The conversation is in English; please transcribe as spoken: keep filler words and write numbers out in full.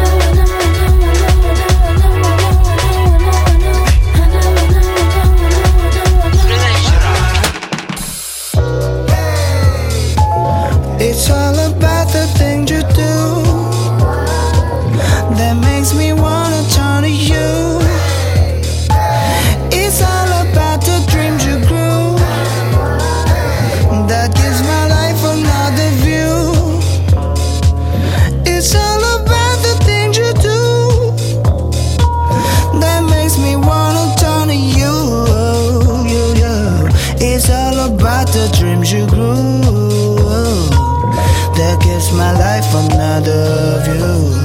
It's all about the things you do that makes me wanna turn to you. It's all about the dreams you grew that gives my life another view. It's all about the things you do that makes me wanna turn to you. you, you. It's all about the dreams you grew that gives my life another view.